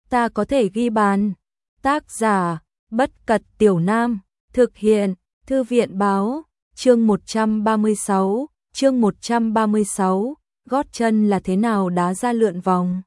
ta có thể ghi bàn. Tác giả, Bất Cật Tiểu Nam, thực hiện, Thư viện báo, chương 136, gót chân là thế nào đá ra lượn vòng.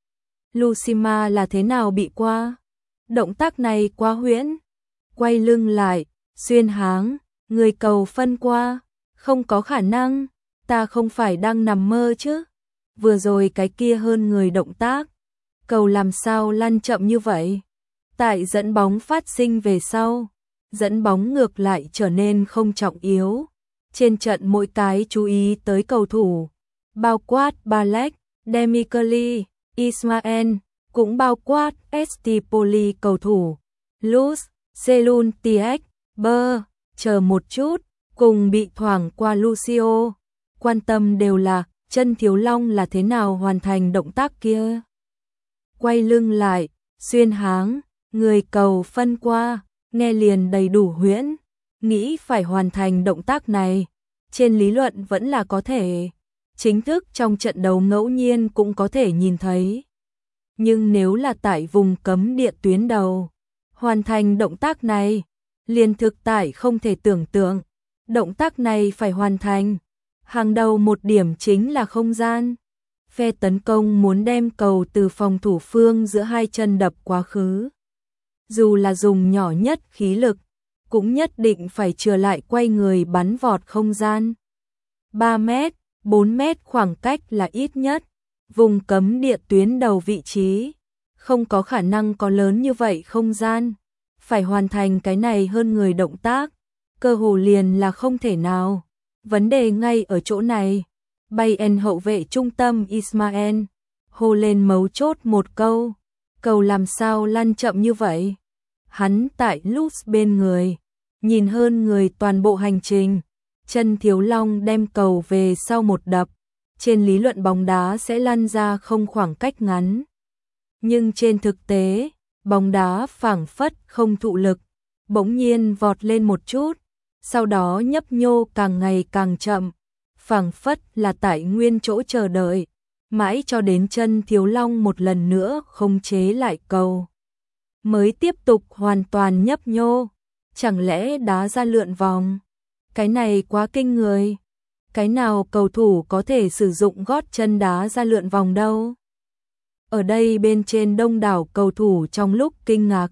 Lucima là thế nào bị qua. Động tác này quá huyễn. Quay lưng lại, xuyên háng, người cầu phân qua, không có khả năng, ta không phải đang nằm mơ chứ. Vừa rồi cái kia hơn người động tác, cầu làm sao lăn chậm như vậy. Tại dẫn bóng phát sinh về sau, dẫn bóng ngược lại trở nên không trọng yếu. Trên trận mỗi cái chú ý tới cầu thủ, bao quát Balek, Demichelis, Ismael, cũng bao quát Estipoli cầu thủ, Luz, Selun Tiek, Bơ, chờ một chút, cùng bị thoảng qua Lucio. Quan tâm đều là chân Thiếu Long là thế nào hoàn thành động tác kia. Quay lưng lại, xuyên háng, người cầu phân qua, nghe liền đầy đủ huyễn. Nghĩ phải hoàn thành động tác này, trên lý luận vẫn là có thể. Chính thức trong trận đấu ngẫu nhiên cũng có thể nhìn thấy. Nhưng nếu là tại vùng cấm địa tuyến đầu, hoàn thành động tác này, liền thực tại không thể tưởng tượng. Động tác này phải hoàn thành. Hàng đầu một điểm chính là không gian. Phe tấn công muốn đem cầu từ phòng thủ phương giữa hai chân đập quá khứ. Dù là dùng nhỏ nhất khí lực, cũng nhất định phải trở lại quay người bắn vọt không gian. 3 mét, 4 mét khoảng cách là ít nhất. Vùng cấm địa tuyến đầu vị trí, không có khả năng có lớn như vậy không gian. Phải hoàn thành cái này hơn người động tác, cơ hồ liền là không thể nào. Vấn đề ngay ở chỗ này. Bayern hậu vệ trung tâm Ismael hô lên mấu chốt một câu, cầu làm sao lăn chậm như vậy. Hắn tại Luz bên người, nhìn hơn người toàn bộ hành trình. Chân Thiếu Long đem cầu về sau một đập, trên lý luận bóng đá sẽ lăn ra không khoảng cách ngắn. Nhưng trên thực tế, bóng đá phảng phất không thụ lực, bỗng nhiên vọt lên một chút, sau đó nhấp nhô càng ngày càng chậm, phảng phất là tại nguyên chỗ chờ đợi, mãi cho đến chân Thiếu Long một lần nữa khống chế lại cầu, mới tiếp tục hoàn toàn nhấp nhô. Chẳng lẽ đá ra lượn vòng? Cái này quá kinh người. Cái nào cầu thủ có thể sử dụng gót chân đá ra lượn vòng đâu? Ở đây bên trên đông đảo cầu thủ trong lúc kinh ngạc.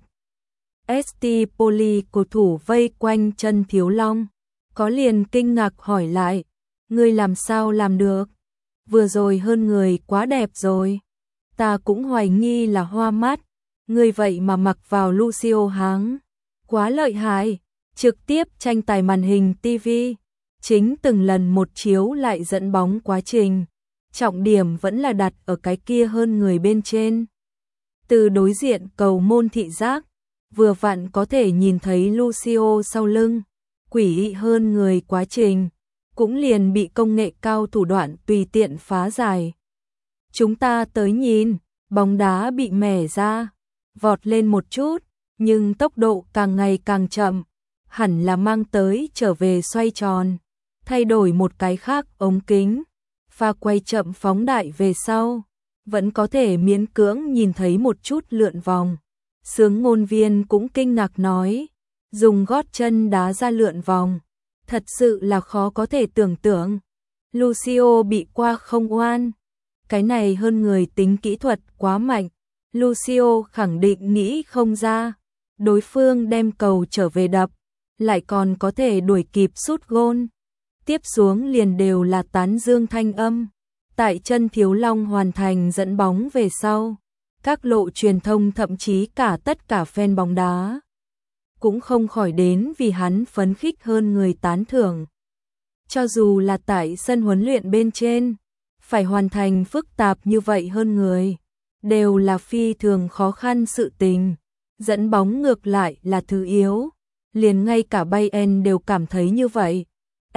Estipoli cầu thủ vây quanh chân Thiếu Long, có liền kinh ngạc hỏi lại, ngươi làm sao làm được? Vừa rồi hơn người quá đẹp rồi. Ta cũng hoài nghi là hoa mắt, ngươi vậy mà mặc vào Lucio háng. Quá lợi hại, trực tiếp tranh tài màn hình TV. Chính từng lần một chiếu lại dẫn bóng quá trình. Trọng điểm vẫn là đặt ở cái kia hơn người bên trên. Từ đối diện cầu môn thị giác, vừa vặn có thể nhìn thấy Lucio sau lưng. Quỷ dị hơn người quá trình, cũng liền bị công nghệ cao thủ đoạn tùy tiện phá giải. Chúng ta tới nhìn, bóng đá bị mẻ ra, vọt lên một chút, nhưng tốc độ càng ngày càng chậm, hẳn là mang tới trở về xoay tròn, thay đổi một cái khác ống kính, pha quay chậm phóng đại về sau, vẫn có thể miễn cưỡng nhìn thấy một chút lượn vòng. Xướng ngôn viên cũng kinh ngạc nói, dùng gót chân đá ra lượn vòng, thật sự là khó có thể tưởng tượng. Lucio bị qua không oan, cái này hơn người tính kỹ thuật quá mạnh, Lucio khẳng định nghĩ không ra, đối phương đem cầu trở về đập, lại còn có thể đuổi kịp sút gôn. Tiếp xuống liền đều là tán dương thanh âm. Tại chân Thiếu Long hoàn thành dẫn bóng về sau, các lộ truyền thông thậm chí cả tất cả fan bóng đá cũng không khỏi đến vì hắn phấn khích hơn người tán thưởng. Cho dù là tại sân huấn luyện bên trên, phải hoàn thành phức tạp như vậy hơn người, đều là phi thường khó khăn sự tình. Dẫn bóng ngược lại là thứ yếu, liền ngay cả Bayern đều cảm thấy như vậy.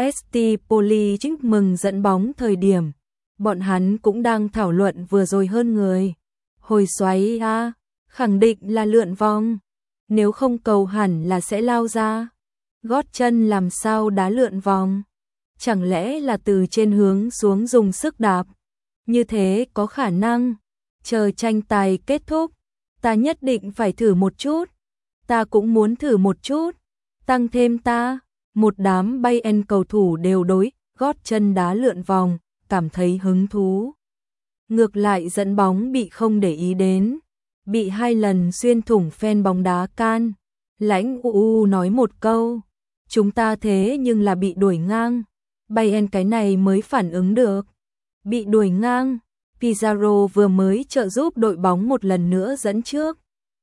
Estipoli chúc mừng dẫn bóng thời điểm, bọn hắn cũng đang thảo luận vừa rồi hơn người. Hồi xoáy a, khẳng định là lượn vòng, nếu không cầu hẳn là sẽ lao ra. Gót chân làm sao đá lượn vòng? Chẳng lẽ là từ trên hướng xuống dùng sức đạp? Như thế có khả năng. Chờ tranh tài kết thúc, Ta nhất định phải thử một chút. Ta cũng muốn thử một chút. Tăng thêm ta. Một đám Bayern cầu thủ đều đối gót chân đá lượn vòng, cảm thấy hứng thú. Ngược lại dẫn bóng bị không để ý đến, bị 2 lần xuyên thủng fan bóng đá can. Lãnh UU nói một câu, chúng ta thế nhưng là bị đuổi ngang. Bayern cái này mới phản ứng được. Bị đuổi ngang, Pizarro vừa mới trợ giúp đội bóng một lần nữa dẫn trước.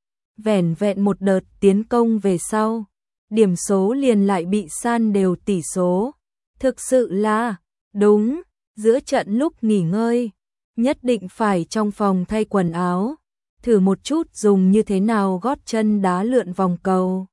Vẻn vẹn một đợt tiến công về sau, điểm số liền lại bị san đều tỷ số. Thực sự là, đúng, giữa trận lúc nghỉ ngơi, nhất định phải trong phòng thay quần áo, thử một chút dùng như thế nào gót chân đá lượn vòng cầu.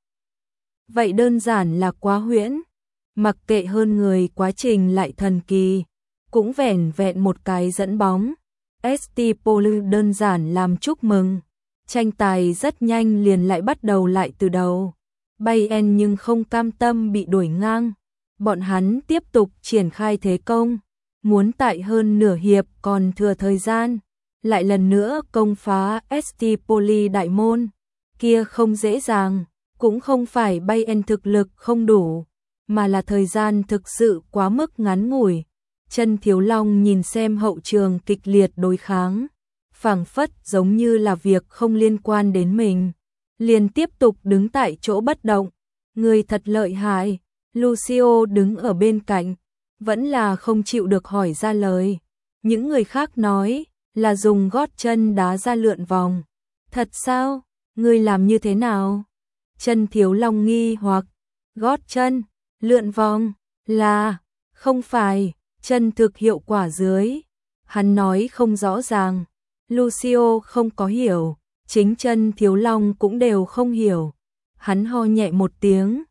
Vậy đơn giản là quá huyễn, mặc kệ hơn người quá trình lại thần kỳ, cũng vẻn vẹn một cái dẫn bóng. Estipolu đơn giản làm chúc mừng, tranh tài rất nhanh liền lại bắt đầu lại từ đầu. Bayern nhưng không cam tâm bị đuổi ngang, bọn hắn tiếp tục triển khai thế công, muốn tại hơn nửa hiệp còn thừa thời gian, lại lần nữa công phá Estipoli đại môn. Kia không dễ dàng, cũng không phải Bayern thực lực không đủ, mà là thời gian thực sự quá mức ngắn ngủi. Chân Thiếu Long nhìn xem hậu trường kịch liệt đối kháng, phảng phất giống như là việc không liên quan đến mình, liền tiếp tục đứng tại chỗ bất động. Người thật lợi hại. Lucio đứng ở bên cạnh, vẫn là không chịu được hỏi ra lời. Những người khác nói là dùng gót chân đá ra lượn vòng. Thật sao? Ngươi làm như thế nào? Chân Thiếu Long nghi hoặc, gót chân, lượn vòng, là, không phải, chân thực hiệu quả dưới. Hắn nói không rõ ràng, Lucio không có hiểu, chính Chân Thiếu Long cũng đều không hiểu. Hắn ho nhẹ một tiếng,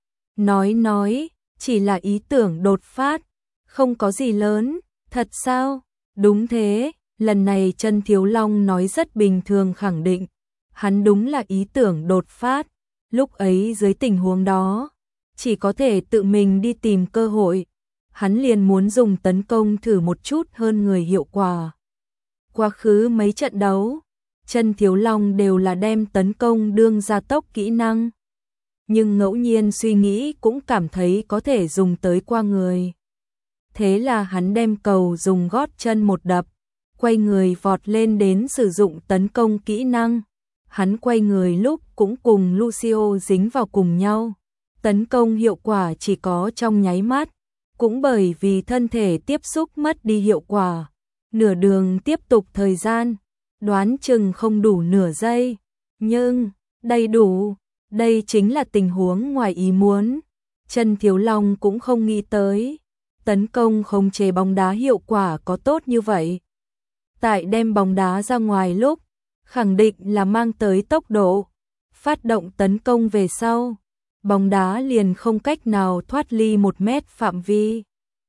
nói, chỉ là ý tưởng đột phát, không có gì lớn. Thật sao? Đúng thế, lần này Chân Thiếu Long nói rất bình thường khẳng định, hắn đúng là ý tưởng đột phát. Lúc ấy dưới tình huống đó, chỉ có thể tự mình đi tìm cơ hội. Hắn liền muốn dùng tấn công thử một chút hơn người hiệu quả. Quá khứ mấy trận đấu, Chân Thiếu Long đều là đem tấn công đương gia tốc kỹ năng, nhưng ngẫu nhiên suy nghĩ cũng cảm thấy có thể dùng tới qua người. Thế là hắn đem cầu dùng gót chân một đập, quay người vọt lên đến sử dụng tấn công kỹ năng. Hắn quay người lúc cũng cùng Lucio dính vào cùng nhau. Tấn công hiệu quả chỉ có trong nháy mắt, cũng bởi vì thân thể tiếp xúc mất đi hiệu quả. Nửa đường tiếp tục thời gian, đoán chừng không đủ nửa giây, nhưng đầy đủ. Đây chính là tình huống ngoài ý muốn. Chân Thiếu Long cũng không nghĩ tới, tấn công khống chế bóng đá hiệu quả có tốt như vậy. Tại đem bóng đá ra ngoài lúc, khẳng định là mang tới tốc độ, phát động tấn công về sau, bóng đá liền không cách nào thoát ly 1 mét phạm vi.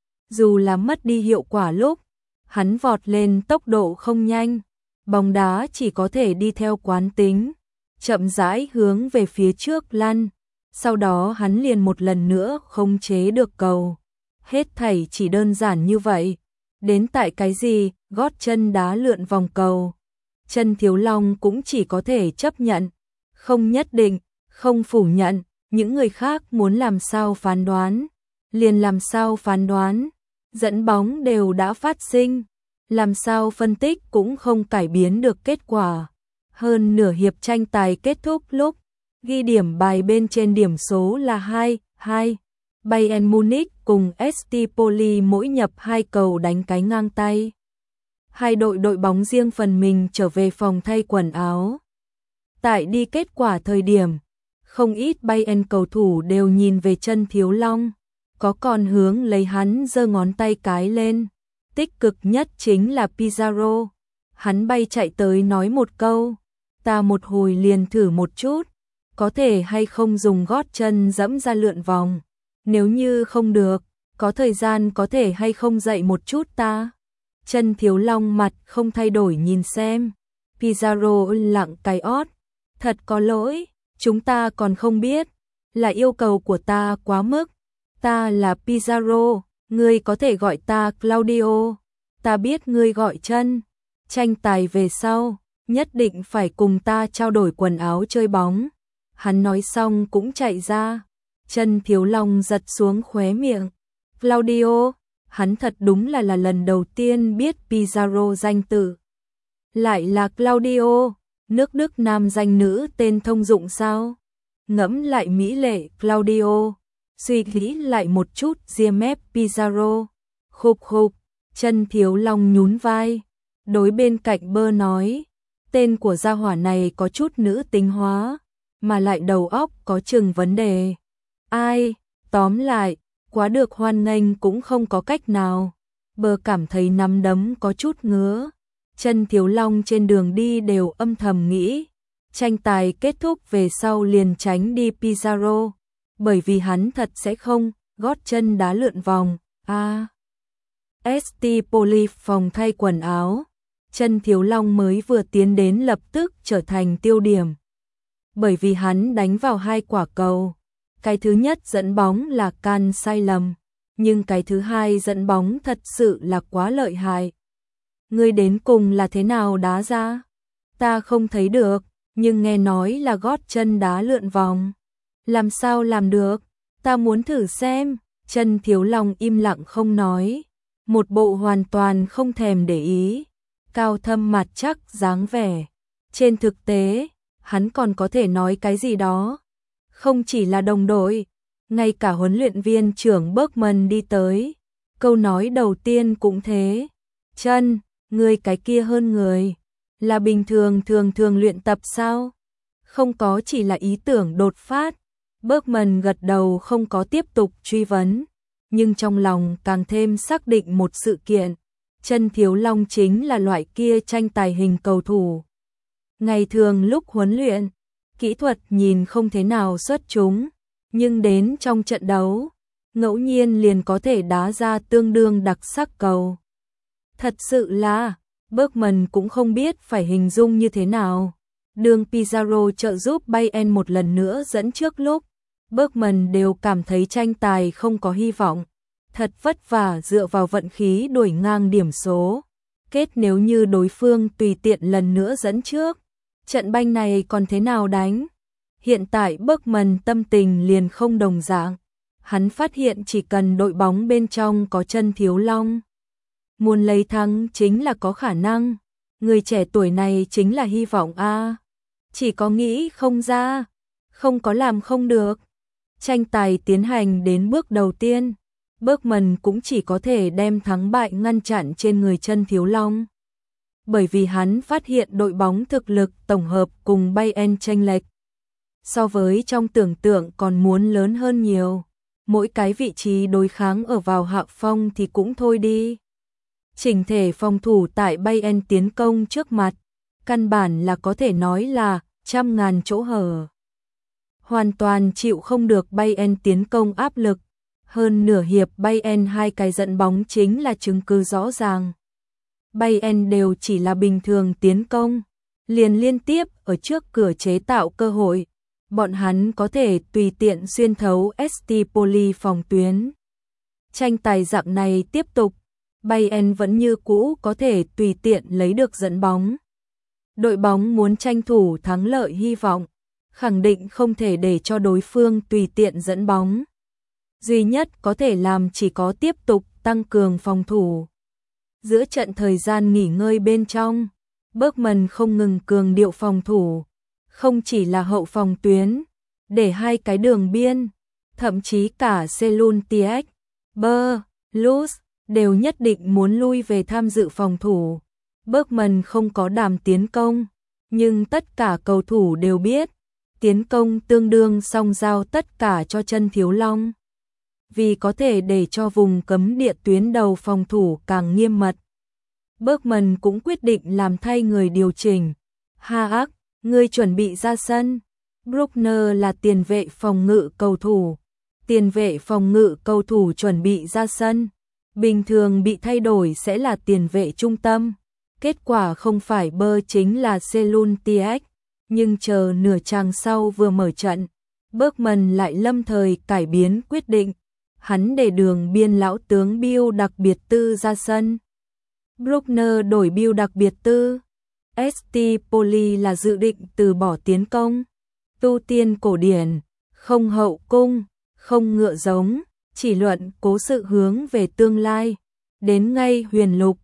Dù là mất đi hiệu quả lúc, hắn vọt lên tốc độ không nhanh, bóng đá chỉ có thể đi theo quán tính, chậm rãi hướng về phía trước lăn, sau đó hắn liền một lần nữa khống chế được cầu. Hết thảy chỉ đơn giản như vậy. Đến tại cái gì, gót chân đá lượn vòng cầu. Chân Thiếu Long cũng chỉ có thể chấp nhận, không nhất định, không phủ nhận. Những người khác muốn làm sao phán đoán, liền làm sao phán đoán. Dẫn bóng đều đã phát sinh, làm sao phân tích cũng không cải biến được kết quả. Hơn nửa hiệp tranh tài kết thúc lúc, ghi điểm bài bên trên điểm số là 2-2. Bayern Munich cùng Estipoli mỗi nhập 2 cầu đánh cái ngang tay. Hai đội bóng riêng phần mình trở về phòng thay quần áo. Tại đi kết quả thời điểm, không ít Bayern cầu thủ đều nhìn về Chân Thiếu Long, có còn hướng lấy hắn giơ ngón tay cái lên. Tích cực nhất chính là Pizarro. Hắn bay chạy tới nói một câu, ta một hồi liền thử một chút, có thể hay không dùng gót chân dẫm ra lượn vòng. Nếu như không được, có thời gian có thể hay không dạy một chút ta. Chân Thiếu Long mặt không thay đổi nhìn xem. Pizarro lặng cái ót. Thật có lỗi, chúng ta còn không biết, là yêu cầu của ta quá mức. Ta là Pizarro, ngươi có thể gọi ta Claudio. Ta biết ngươi gọi Chân. Tranh tài về sau, nhất định phải cùng ta trao đổi quần áo chơi bóng. Hắn nói xong cũng chạy ra. Chân Thiếu Long giật xuống khóe miệng. Claudio, hắn thật đúng là lần đầu tiên biết Pizarro danh tự. Lại là Claudio, nước Đức nam danh nữ tên thông dụng sao? Ngẫm lại mỹ lệ Claudio, suy nghĩ lại một chút Giamep Pizarro. Khục khục, Chân Thiếu Long nhún vai, đối bên cạnh Bơ nói, tên của gia hỏa này có chút nữ tính hóa, mà lại đầu óc có chừng vấn đề. Ai, tóm lại, quá được hoan nghênh cũng không có cách nào. Bơ cảm thấy nắm đấm có chút ngứa. Chân Thiếu Long trên đường đi đều âm thầm nghĩ, tranh tài kết thúc về sau liền tránh đi Pizarro, bởi vì hắn thật sẽ không gót chân đá lượn vòng. ST Poli phòng thay quần áo, Chân Thiếu Long mới vừa tiến đến lập tức trở thành tiêu điểm. Bởi vì hắn đánh vào 2 quả cầu, cái thứ nhất dẫn bóng là can sai lầm, nhưng cái thứ hai dẫn bóng thật sự là quá lợi hại. Ngươi đến cùng là thế nào đá ra? Ta không thấy được, nhưng nghe nói là gót chân đá lượn vòng. Làm sao làm được? Ta muốn thử xem. Chân Thiếu Long im lặng không nói, một bộ hoàn toàn không thèm để ý, cao thâm mặt chắc dáng vẻ. Trên thực tế, hắn còn có thể nói cái gì đó. Không chỉ là đồng đội, ngay cả huấn luyện viên trưởng Bergman đi tới, câu nói đầu tiên cũng thế. Chân, ngươi cái kia hơn người, là bình thường luyện tập sao? Không có, chỉ là ý tưởng đột phát. Bergman gật đầu không có tiếp tục truy vấn, nhưng trong lòng càng thêm xác định một sự kiện. Chân Thiếu Long chính là loại kia tranh tài hình cầu thủ. Ngày thường lúc huấn luyện, kỹ thuật nhìn không thế nào xuất chúng, nhưng đến trong trận đấu, ngẫu nhiên liền có thể đá ra tương đương đặc sắc cầu. Thật sự là, Bergman cũng không biết phải hình dung như thế nào. Đường Pizarro trợ giúp Bayern một lần nữa dẫn trước lúc, Bergman đều cảm thấy tranh tài không có hy vọng. Thật vất vả dựa vào vận khí đuổi ngang điểm số. Kết nếu như đối phương tùy tiện lần nữa dẫn trước, trận banh này còn thế nào đánh? Hiện tại Bergman tâm tình liền không đồng dạng. Hắn phát hiện chỉ cần đội bóng bên trong có Chân Thiếu Long, muốn lấy thắng chính là có khả năng. Người trẻ tuổi này chính là hy vọng a. Chỉ có nghĩ không ra, không có làm không được. Tranh tài tiến hành đến bước đầu tiên, Bergman cũng chỉ có thể đem thắng bại ngăn chặn trên người Chân Thiếu Long. Bởi vì hắn phát hiện đội bóng thực lực tổng hợp cùng Bayern chênh lệch so với trong tưởng tượng còn muốn lớn hơn nhiều. Mỗi cái vị trí đối kháng ở vào hạ phong thì cũng thôi đi. Chỉnh thể phòng thủ tại Bayern tiến công trước mặt, căn bản là có thể nói là trăm ngàn chỗ hở. Hoàn toàn chịu không được Bayern tiến công áp lực. Hơn nửa hiệp Bayern 2 cái dẫn bóng chính là chứng cứ rõ ràng. Bayern đều chỉ là bình thường tiến công, liền liên tiếp ở trước cửa chế tạo cơ hội. Bọn hắn có thể tùy tiện xuyên thấu ST Poli phòng tuyến. Tranh tài dạng này tiếp tục, Bayern vẫn như cũ có thể tùy tiện lấy được dẫn bóng. Đội bóng muốn tranh thủ thắng lợi hy vọng, khẳng định không thể để cho đối phương tùy tiện dẫn bóng. Duy nhất có thể làm chỉ có tiếp tục tăng cường phòng thủ. Giữa trận thời gian nghỉ ngơi bên trong, Bergman không ngừng cường điệu phòng thủ, không chỉ là hậu phòng tuyến, để 2 cái đường biên, thậm chí cả Selun Tiech, Bơ, Luz đều nhất định muốn lui về tham dự phòng thủ. Bergman không có đàm tiến công, nhưng tất cả cầu thủ đều biết, tiến công tương đương song giao tất cả cho Chân Thiếu Long. Vì có thể để cho vùng cấm địa tuyến đầu phòng thủ càng nghiêm mật, Bergman cũng quyết định làm thay người điều chỉnh. Haak, ngươi chuẩn bị ra sân. Bruckner là tiền vệ phòng ngự cầu thủ. Tiền vệ phòng ngự cầu thủ chuẩn bị ra sân. Bình thường bị thay đổi sẽ là tiền vệ trung tâm. Kết quả không phải Bơ chính là Selun Tiech. Nhưng chờ nửa chàng sau vừa mở trận, Bergman lại lâm thời cải biến quyết định. Hắn để đường biên lão tướng Bill đặc biệt tư ra sân. Bruckner đổi Bill đặc biệt tư. ST Poly là dự định từ bỏ tiến công, tu tiên cổ điển, không hậu cung, không ngựa giống, chỉ luận cố sự hướng về tương lai. Đến ngay huyền lục,